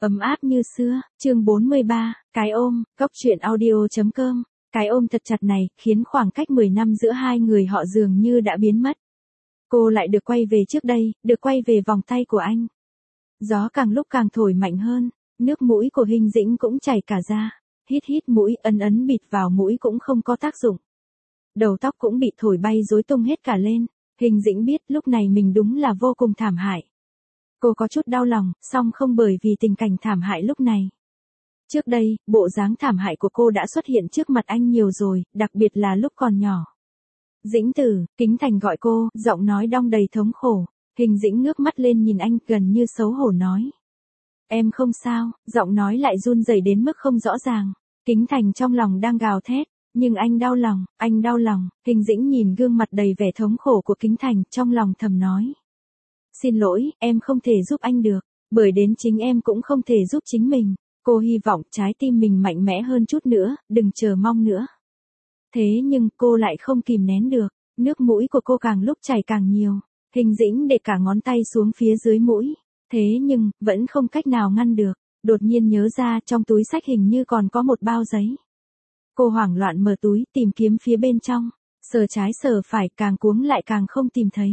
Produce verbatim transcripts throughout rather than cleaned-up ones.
Ấm áp như xưa, chương bốn mươi ba, cái ôm, cốc truyện audio.com. Cái ôm thật chặt này, khiến khoảng cách mười năm giữa hai người họ dường như đã biến mất. Cô lại được quay về trước đây, được quay về vòng tay của anh. Gió càng lúc càng thổi mạnh hơn, nước mũi của Hình Dĩnh cũng chảy cả ra. Hít hít mũi, ấn ấn bịt vào mũi cũng không có tác dụng. Đầu tóc cũng bị thổi bay rối tung hết cả lên. Hình Dĩnh biết lúc này mình đúng là vô cùng thảm hại. Cô có chút đau lòng, song không bởi vì tình cảnh thảm hại lúc này. Trước đây, bộ dáng thảm hại của cô đã xuất hiện trước mặt anh nhiều rồi, đặc biệt là lúc còn nhỏ. Dĩnh Tử, Kính Thành gọi cô, giọng nói đong đầy thống khổ. Hình Dĩnh ngước mắt lên nhìn anh, gần như xấu hổ nói. Em không sao, giọng nói lại run rẩy đến mức không rõ ràng. Kính Thành trong lòng đang gào thét, nhưng anh đau lòng, anh đau lòng. Hình Dĩnh nhìn gương mặt đầy vẻ thống khổ của Kính Thành, trong lòng thầm nói. Xin lỗi, em không thể giúp anh được, bởi đến chính em cũng không thể giúp chính mình. Cô hy vọng trái tim mình mạnh mẽ hơn chút nữa, đừng chờ mong nữa. Thế nhưng cô lại không kìm nén được, nước mũi của cô càng lúc chảy càng nhiều. Hình Dĩnh để cả ngón tay xuống phía dưới mũi. Thế nhưng, vẫn không cách nào ngăn được. Đột nhiên nhớ ra trong túi xách hình như còn có một bao giấy. Cô hoảng loạn mở túi tìm kiếm phía bên trong. Sờ trái sờ phải càng cuống lại càng không tìm thấy.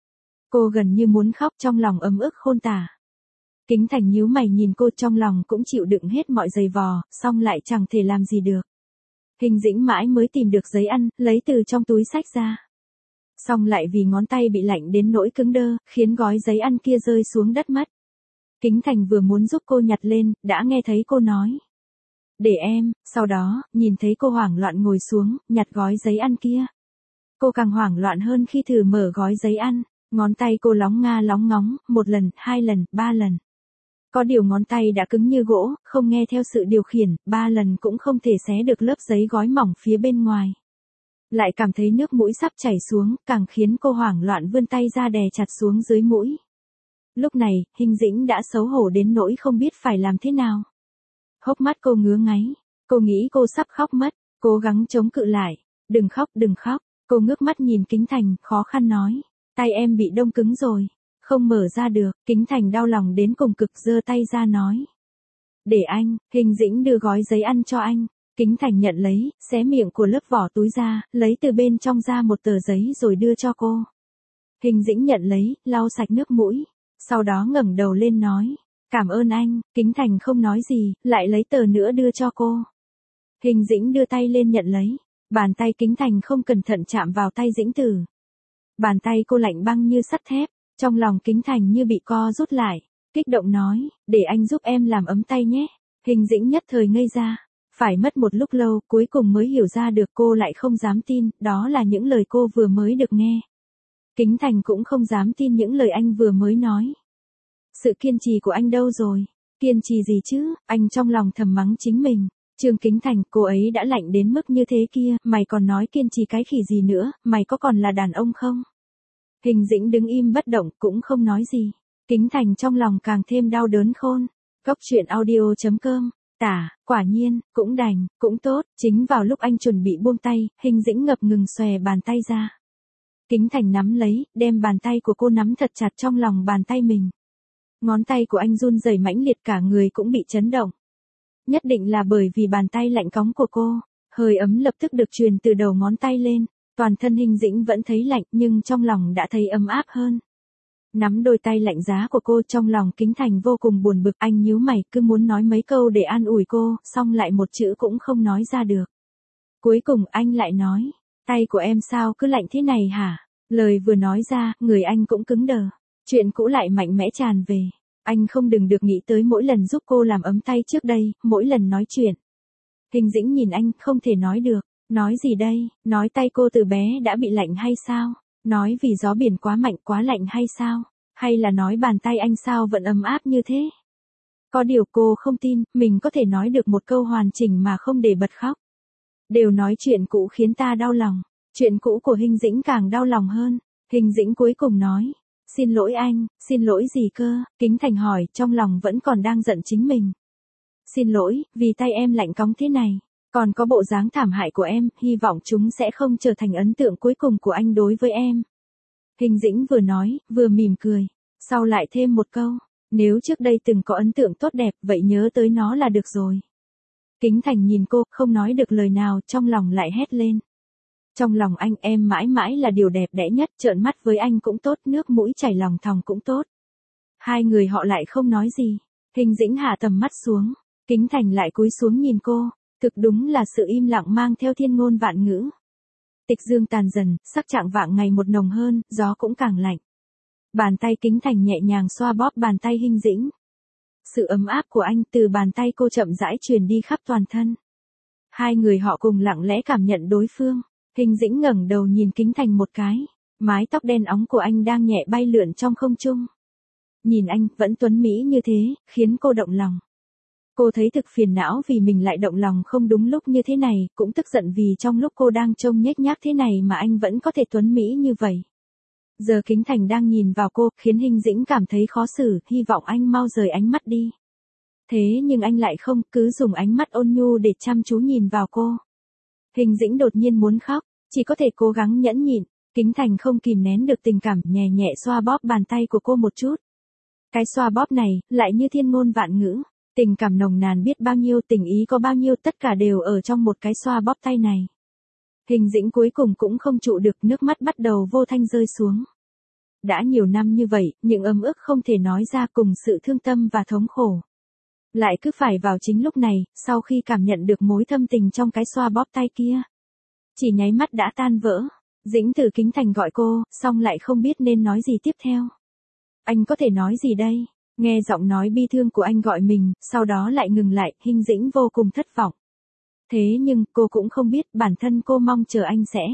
Cô gần như muốn khóc trong lòng ấm ức khôn tả. Kính Thành nhíu mày nhìn cô trong lòng cũng chịu đựng hết mọi giày vò, song lại chẳng thể làm gì được. Hình Dĩnh mãi mới tìm được giấy ăn, lấy từ trong túi xách ra. Song lại vì ngón tay bị lạnh đến nỗi cứng đơ, khiến gói giấy ăn kia rơi xuống đất mất. Kính Thành vừa muốn giúp cô nhặt lên, đã nghe thấy cô nói. Để em, sau đó, nhìn thấy cô hoảng loạn ngồi xuống, nhặt gói giấy ăn kia. Cô càng hoảng loạn hơn khi thử mở gói giấy ăn. Ngón tay cô lóng nga lóng ngóng, một lần, hai lần, ba lần. Có điều ngón tay đã cứng như gỗ, không nghe theo sự điều khiển, ba lần cũng không thể xé được lớp giấy gói mỏng phía bên ngoài. Lại cảm thấy nước mũi sắp chảy xuống, càng khiến cô hoảng loạn vươn tay ra đè chặt xuống dưới mũi. Lúc này, Hình Dĩnh đã xấu hổ đến nỗi không biết phải làm thế nào. Hốc mắt cô ngứa ngáy, cô nghĩ cô sắp khóc mất, cố gắng chống cự lại. Đừng khóc, đừng khóc, cô ngước mắt nhìn Kính Thành, khó khăn nói. Tay em bị đông cứng rồi, không mở ra được. Kính Thành đau lòng đến cùng cực giơ tay ra nói. Để anh, Hình Dĩnh đưa gói giấy ăn cho anh. Kính Thành nhận lấy, xé miệng của lớp vỏ túi ra, lấy từ bên trong ra một tờ giấy rồi đưa cho cô. Hình Dĩnh nhận lấy, lau sạch nước mũi, sau đó ngẩng đầu lên nói. Cảm ơn anh. Kính Thành không nói gì, lại lấy tờ nữa đưa cho cô. Hình Dĩnh đưa tay lên nhận lấy, bàn tay Kính Thành không cẩn thận chạm vào tay Dĩnh Tử. Bàn tay cô lạnh băng như sắt thép, trong lòng Kính Thành như bị co rút lại, kích động nói, để anh giúp em làm ấm tay nhé. Hình Dĩnh nhất thời ngây ra, phải mất một lúc lâu cuối cùng mới hiểu ra được cô lại không dám tin, đó là những lời cô vừa mới được nghe. Kính Thành cũng không dám tin những lời anh vừa mới nói. Sự kiên trì của anh đâu rồi? Kiên trì gì chứ? Anh trong lòng thầm mắng chính mình. Trương Kính Thành, cô ấy đã lạnh đến mức như thế kia, mày còn nói kiên trì cái khỉ gì nữa, mày có còn là đàn ông không? Hình Dĩnh đứng im bất động, cũng không nói gì. Kính Thành trong lòng càng thêm đau đớn khôn. Cốc truyện audio.com, tả, quả nhiên, cũng đành, cũng tốt. Chính vào lúc anh chuẩn bị buông tay, Hình Dĩnh ngập ngừng xòe bàn tay ra. Kính Thành nắm lấy, đem bàn tay của cô nắm thật chặt trong lòng bàn tay mình. Ngón tay của anh run rẩy mãnh liệt, cả người cũng bị chấn động. Nhất định là bởi vì bàn tay lạnh cóng của cô, hơi ấm lập tức được truyền từ đầu ngón tay lên, toàn thân Hình Dĩnh vẫn thấy lạnh nhưng trong lòng đã thấy ấm áp hơn. Nắm đôi tay lạnh giá của cô trong lòng Kính Thành vô cùng buồn bực, anh nhíu mày cứ muốn nói mấy câu để an ủi cô, song lại một chữ cũng không nói ra được. Cuối cùng anh lại nói, tay của em sao cứ lạnh thế này hả? Lời vừa nói ra, người anh cũng cứng đờ, chuyện cũ lại mạnh mẽ tràn về. Anh không đừng được nghĩ tới mỗi lần giúp cô làm ấm tay trước đây, mỗi lần nói chuyện. Hình Dĩnh nhìn anh, không thể nói được. Nói gì đây? Nói tay cô từ bé đã bị lạnh hay sao? Nói vì gió biển quá mạnh quá lạnh hay sao? Hay là nói bàn tay anh sao vẫn ấm áp như thế? Có điều cô không tin, mình có thể nói được một câu hoàn chỉnh mà không để bật khóc. Đều nói chuyện cũ khiến ta đau lòng. Chuyện cũ của Hình Dĩnh càng đau lòng hơn. Hình Dĩnh cuối cùng nói. Xin lỗi anh, xin lỗi gì cơ? Kính Thành hỏi, trong lòng vẫn còn đang giận chính mình. Xin lỗi, vì tay em lạnh cóng thế này. Còn có bộ dáng thảm hại của em, hy vọng chúng sẽ không trở thành ấn tượng cuối cùng của anh đối với em. Hình Dĩnh vừa nói, vừa mỉm cười. Sau lại thêm một câu. Nếu trước đây từng có ấn tượng tốt đẹp, vậy nhớ tới nó là được rồi. Kính Thành nhìn cô, không nói được lời nào, trong lòng lại hét lên. Trong lòng anh, em mãi mãi là điều đẹp đẽ nhất, trợn mắt với anh cũng tốt, nước mũi chảy lòng thòng cũng tốt. Hai người họ lại không nói gì. Hình Dĩnh hạ tầm mắt xuống. Kính Thành lại cúi xuống nhìn cô. Thực đúng là sự im lặng mang theo thiên ngôn vạn ngữ. Tịch dương tàn dần, sắc trạng vạng ngày một nồng hơn, gió cũng càng lạnh. Bàn tay Kính Thành nhẹ nhàng xoa bóp bàn tay Hình Dĩnh. Sự ấm áp của anh từ bàn tay cô chậm rãi truyền đi khắp toàn thân. Hai người họ cùng lặng lẽ cảm nhận đối phương. Hình Dĩnh ngẩng đầu nhìn Kính Thành một cái. Mái tóc đen óng của anh đang nhẹ bay lượn trong không trung. Nhìn anh vẫn tuấn mỹ như thế, khiến cô động lòng. Cô thấy thực phiền não vì mình lại động lòng không đúng lúc như thế này, cũng tức giận vì trong lúc cô đang trông nhếch nhác thế này mà anh vẫn có thể tuấn mỹ như vậy. Giờ Kính Thành đang nhìn vào cô, khiến Hình Dĩnh cảm thấy khó xử, hy vọng anh mau rời ánh mắt đi. Thế nhưng anh lại không, cứ dùng ánh mắt ôn nhu để chăm chú nhìn vào cô. Hình Dĩnh đột nhiên muốn khóc, chỉ có thể cố gắng nhẫn nhịn. Kính Thành không kìm nén được tình cảm, nhẹ nhẹ xoa bóp bàn tay của cô một chút. Cái xoa bóp này, lại như thiên ngôn vạn ngữ. Tình cảm nồng nàn biết bao nhiêu, tình ý có bao nhiêu, tất cả đều ở trong một cái xoa bóp tay này. Hình Dĩnh cuối cùng cũng không trụ được, nước mắt bắt đầu vô thanh rơi xuống. Đã nhiều năm như vậy, những ấm ức không thể nói ra cùng sự thương tâm và thống khổ. Lại cứ phải vào chính lúc này, sau khi cảm nhận được mối thâm tình trong cái xoa bóp tay kia. Chỉ nháy mắt đã tan vỡ. Dĩnh từ Kính Thành gọi cô, xong lại không biết nên nói gì tiếp theo. Anh có thể nói gì đây? Nghe giọng nói bi thương của anh gọi mình, sau đó lại ngừng lại, Hình Dĩnh vô cùng thất vọng. Thế nhưng, cô cũng không biết bản thân cô mong chờ anh sẽ.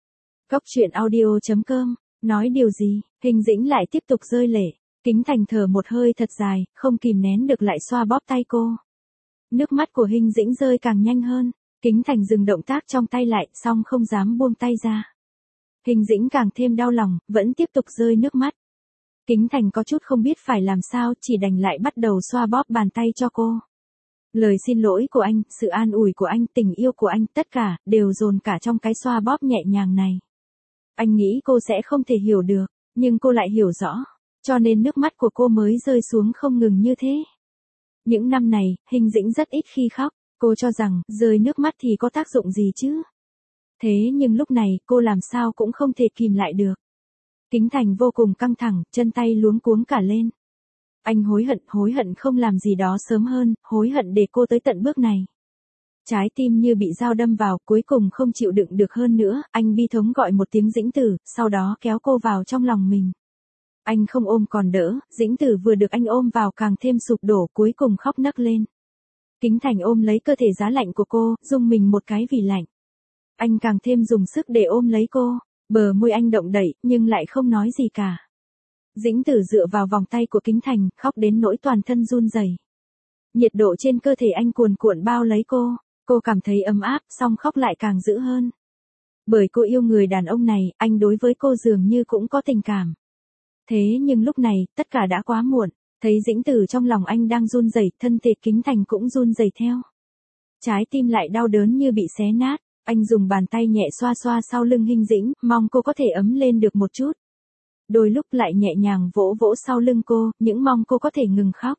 Góc truyện audio chấm com, nói điều gì, Hình Dĩnh lại tiếp tục rơi lệ. Kính Thành thở một hơi thật dài, không kìm nén được lại xoa bóp tay cô. Nước mắt của Hình Dĩnh rơi càng nhanh hơn. Kính Thành dừng động tác trong tay lại, xong không dám buông tay ra. Hình Dĩnh càng thêm đau lòng, vẫn tiếp tục rơi nước mắt. Kính Thành có chút không biết phải làm sao, chỉ đành lại bắt đầu xoa bóp bàn tay cho cô. Lời xin lỗi của anh, sự an ủi của anh, tình yêu của anh, tất cả, đều dồn cả trong cái xoa bóp nhẹ nhàng này. Anh nghĩ cô sẽ không thể hiểu được, nhưng cô lại hiểu rõ, cho nên nước mắt của cô mới rơi xuống không ngừng như thế. Những năm này, Hình Dĩnh rất ít khi khóc, cô cho rằng, rơi nước mắt thì có tác dụng gì chứ. Thế nhưng lúc này, cô làm sao cũng không thể kìm lại được. Kính Thành vô cùng căng thẳng, chân tay luống cuống cả lên. Anh hối hận, hối hận không làm gì đó sớm hơn, hối hận để cô tới tận bước này. Trái tim như bị dao đâm vào, cuối cùng không chịu đựng được hơn nữa, anh bi thống gọi một tiếng Dĩnh Tử, sau đó kéo cô vào trong lòng mình. Anh không ôm còn đỡ, Dĩnh Tử vừa được anh ôm vào càng thêm sụp đổ, cuối cùng khóc nấc lên. Kính Thành ôm lấy cơ thể giá lạnh của cô, rung mình một cái vì lạnh. Anh càng thêm dùng sức để ôm lấy cô, bờ môi anh động đậy, nhưng lại không nói gì cả. Dĩnh Tử dựa vào vòng tay của Kính Thành, khóc đến nỗi toàn thân run rẩy. Nhiệt độ trên cơ thể anh cuồn cuộn bao lấy cô, cô cảm thấy ấm áp, song khóc lại càng dữ hơn. Bởi cô yêu người đàn ông này, anh đối với cô dường như cũng có tình cảm. Thế nhưng lúc này, tất cả đã quá muộn, thấy Dĩnh Tử trong lòng anh đang run rẩy, thân thể Kính Thành cũng run rẩy theo. Trái tim lại đau đớn như bị xé nát, anh dùng bàn tay nhẹ xoa xoa sau lưng Hình Dĩnh, mong cô có thể ấm lên được một chút. Đôi lúc lại nhẹ nhàng vỗ vỗ sau lưng cô, những mong cô có thể ngừng khóc.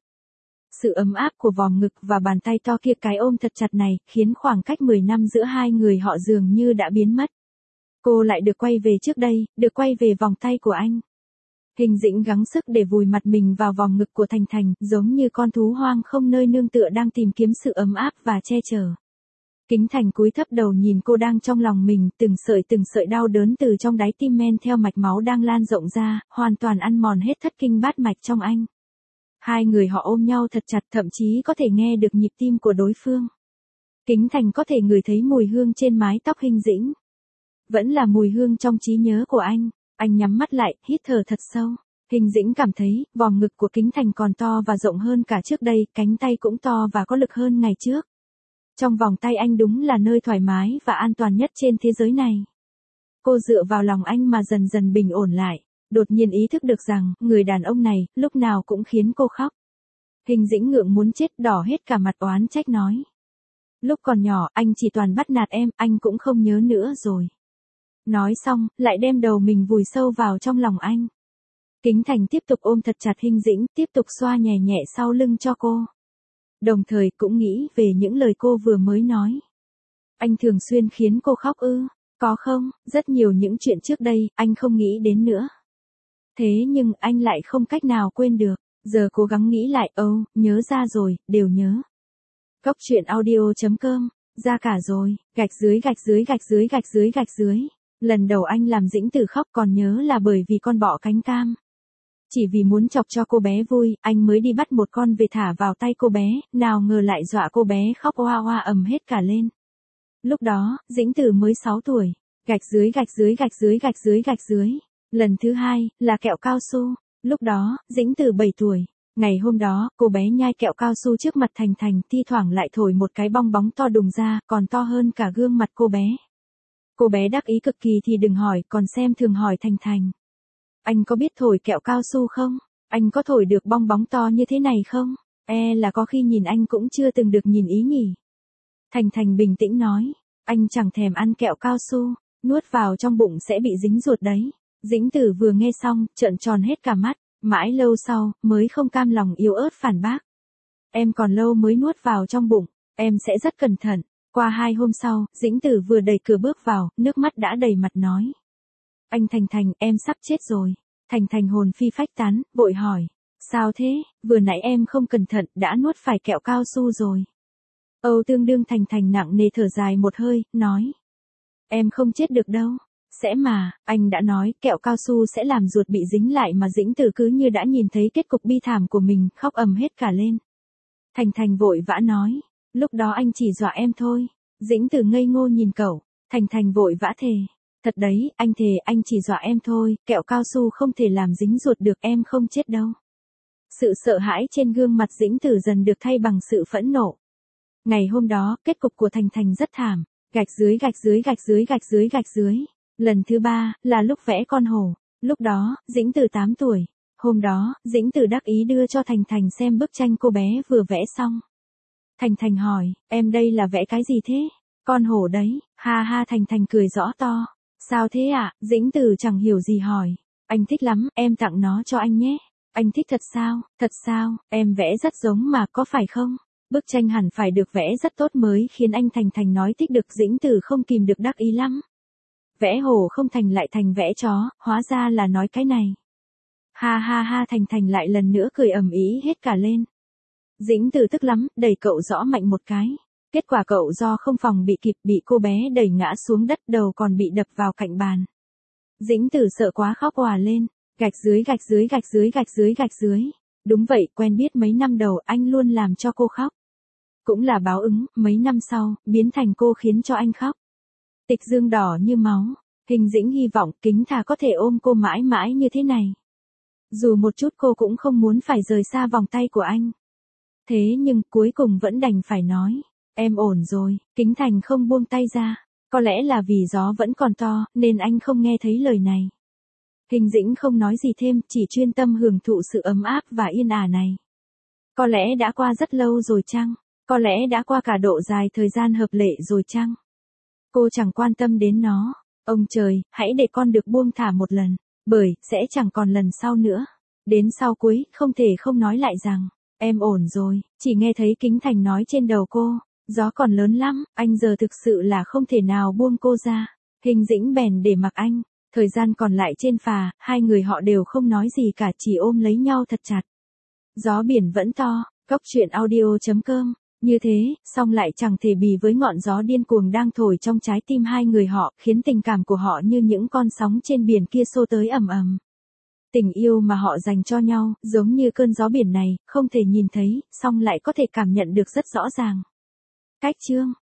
Sự ấm áp của vòng ngực và bàn tay to kia cái ôm thật chặt này, khiến khoảng cách mười năm giữa hai người họ dường như đã biến mất. Cô lại được quay về trước đây, được quay về vòng tay của anh. Hình Dĩnh gắng sức để vùi mặt mình vào vòng ngực của Thành Thành, giống như con thú hoang không nơi nương tựa đang tìm kiếm sự ấm áp và che chở. Kính Thành cúi thấp đầu nhìn cô đang trong lòng mình, từng sợi từng sợi đau đớn từ trong đáy tim men theo mạch máu đang lan rộng ra, hoàn toàn ăn mòn hết thất kinh bát mạch trong anh. Hai người họ ôm nhau thật chặt, thậm chí có thể nghe được nhịp tim của đối phương. Kính Thành có thể ngửi thấy mùi hương trên mái tóc Hình Dĩnh. Vẫn là mùi hương trong trí nhớ của anh. Anh nhắm mắt lại, hít thở thật sâu. Hình Dĩnh cảm thấy, vòng ngực của Kính Thành còn to và rộng hơn cả trước đây, cánh tay cũng to và có lực hơn ngày trước. Trong vòng tay anh đúng là nơi thoải mái và an toàn nhất trên thế giới này. Cô dựa vào lòng anh mà dần dần bình ổn lại, đột nhiên ý thức được rằng, người đàn ông này, lúc nào cũng khiến cô khóc. Hình Dĩnh ngượng muốn chết, đỏ hết cả mặt oán trách nói. Lúc còn nhỏ, anh chỉ toàn bắt nạt em, anh cũng không nhớ nữa rồi. Nói xong, lại đem đầu mình vùi sâu vào trong lòng anh. Kính Thành tiếp tục ôm thật chặt Hình Dĩnh, tiếp tục xoa nhẹ nhẹ sau lưng cho cô. Đồng thời cũng nghĩ về những lời cô vừa mới nói. Anh thường xuyên khiến cô khóc ư? Có không, rất nhiều những chuyện trước đây, anh không nghĩ đến nữa. Thế nhưng anh lại không cách nào quên được. Giờ cố gắng nghĩ lại, âu, oh, nhớ ra rồi, đều nhớ. Cốc truyện audio chấm com, ra cả rồi, gạch dưới gạch dưới gạch dưới gạch dưới gạch dưới. Lần đầu anh làm Dĩnh Tử khóc còn nhớ là bởi vì con bọ cánh cam. Chỉ vì muốn chọc cho cô bé vui, anh mới đi bắt một con về thả vào tay cô bé, nào ngờ lại dọa cô bé khóc oa oa ầm hết cả lên. Lúc đó, Dĩnh Tử mới sáu tuổi, gạch dưới gạch dưới gạch dưới gạch dưới gạch dưới. Lần thứ hai, là kẹo cao su. Lúc đó, Dĩnh Tử bảy tuổi. Ngày hôm đó, cô bé nhai kẹo cao su trước mặt Thành Thành, thi thoảng lại thổi một cái bong bóng to đùng ra, còn to hơn cả gương mặt cô bé. Cô bé đắc ý cực kỳ thì đừng hỏi, còn xem thường hỏi Thành Thành. Anh có biết thổi kẹo cao su không? Anh có thổi được bong bóng to như thế này không? E là có khi nhìn anh cũng chưa từng được nhìn ý nhỉ. Thành Thành bình tĩnh nói, anh chẳng thèm ăn kẹo cao su, nuốt vào trong bụng sẽ bị dính ruột đấy. Dĩnh Tử vừa nghe xong, trợn tròn hết cả mắt, mãi lâu sau, mới không cam lòng yếu ớt phản bác. Em còn lâu mới nuốt vào trong bụng, em sẽ rất cẩn thận. Qua hai hôm sau, Dĩnh Tử vừa đẩy cửa bước vào, nước mắt đã đầy mặt nói. Anh Thành Thành, em sắp chết rồi. Thành Thành hồn phi phách tán, vội hỏi. Sao thế, vừa nãy em không cẩn thận, đã nuốt phải kẹo cao su rồi. Âu tương đương Thành Thành nặng nề thở dài một hơi, nói. Em không chết được đâu. Sẽ mà, anh đã nói, kẹo cao su sẽ làm ruột bị dính lại mà Dĩnh Tử cứ như đã nhìn thấy kết cục bi thảm của mình, khóc ầm hết cả lên. Thành Thành vội vã nói. Lúc đó anh chỉ dọa em thôi. Dĩnh Tử ngây ngô nhìn cậu. Thành Thành vội vã thề. Thật đấy, anh thề anh chỉ dọa em thôi, kẹo cao su không thể làm dính ruột được, em không chết đâu. Sự sợ hãi trên gương mặt Dĩnh Tử dần được thay bằng sự phẫn nộ. Ngày hôm đó, kết cục của Thành Thành rất thảm. Gạch dưới gạch dưới gạch dưới gạch dưới gạch dưới. Lần thứ ba, là lúc vẽ con hổ. Lúc đó, Dĩnh Tử tám tuổi. Hôm đó, Dĩnh Tử đắc ý đưa cho Thành Thành xem bức tranh cô bé vừa vẽ xong. Thành Thành hỏi, em đây là vẽ cái gì thế? Con hổ đấy, ha ha. Thành Thành cười rõ to. Sao thế ạ? À? Dĩnh Tử chẳng hiểu gì hỏi. Anh thích lắm, em tặng nó cho anh nhé. Anh thích thật sao? Thật sao? Em vẽ rất giống mà, có phải không? Bức tranh hẳn phải được vẽ rất tốt mới khiến anh Thành Thành nói thích được. Dĩnh Tử không kìm được đắc ý lắm. Vẽ hổ không thành lại thành vẽ chó, hóa ra là nói cái này. Ha ha ha. Thành Thành lại lần nữa cười ầm ĩ hết cả lên. Dĩnh Tử tức lắm, đẩy cậu rõ mạnh một cái. Kết quả cậu do không phòng bị kịp bị cô bé đẩy ngã xuống đất, đầu còn bị đập vào cạnh bàn. Dĩnh Tử sợ quá khóc òa lên. Gạch dưới gạch dưới gạch dưới gạch dưới gạch dưới. Đúng vậy, quen biết mấy năm đầu anh luôn làm cho cô khóc. Cũng là báo ứng, mấy năm sau, biến thành cô khiến cho anh khóc. Tịch dương đỏ như máu. Hình Dĩnh hy vọng Kính Thà có thể ôm cô mãi mãi như thế này. Dù một chút cô cũng không muốn phải rời xa vòng tay của anh. Thế nhưng cuối cùng vẫn đành phải nói. Em ổn rồi. Kính Thành không buông tay ra. Có lẽ là vì gió vẫn còn to, nên anh không nghe thấy lời này. Hình Dĩnh không nói gì thêm, chỉ chuyên tâm hưởng thụ sự ấm áp và yên ả này. Có lẽ đã qua rất lâu rồi chăng? Có lẽ đã qua cả độ dài thời gian hợp lệ rồi chăng? Cô chẳng quan tâm đến nó. Ông trời, hãy để con được buông thả một lần. Bởi, sẽ chẳng còn lần sau nữa. Đến sau cuối, không thể không nói lại rằng, em ổn rồi. Chỉ nghe thấy Kính Thành nói trên đầu cô. Gió còn lớn lắm, anh giờ thực sự là không thể nào buông cô ra. Hình Dĩnh bèn để mặc anh. Thời gian còn lại trên phà, hai người họ đều không nói gì cả, chỉ ôm lấy nhau thật chặt. Gió biển vẫn to. Cốc truyện audio chấm com. Như thế, song lại chẳng thể bì với ngọn gió điên cuồng đang thổi trong trái tim hai người họ, khiến tình cảm của họ như những con sóng trên biển kia xô tới ầm ầm. Tình yêu mà họ dành cho nhau, giống như cơn gió biển này, không thể nhìn thấy, song lại có thể cảm nhận được rất rõ ràng. Cách chương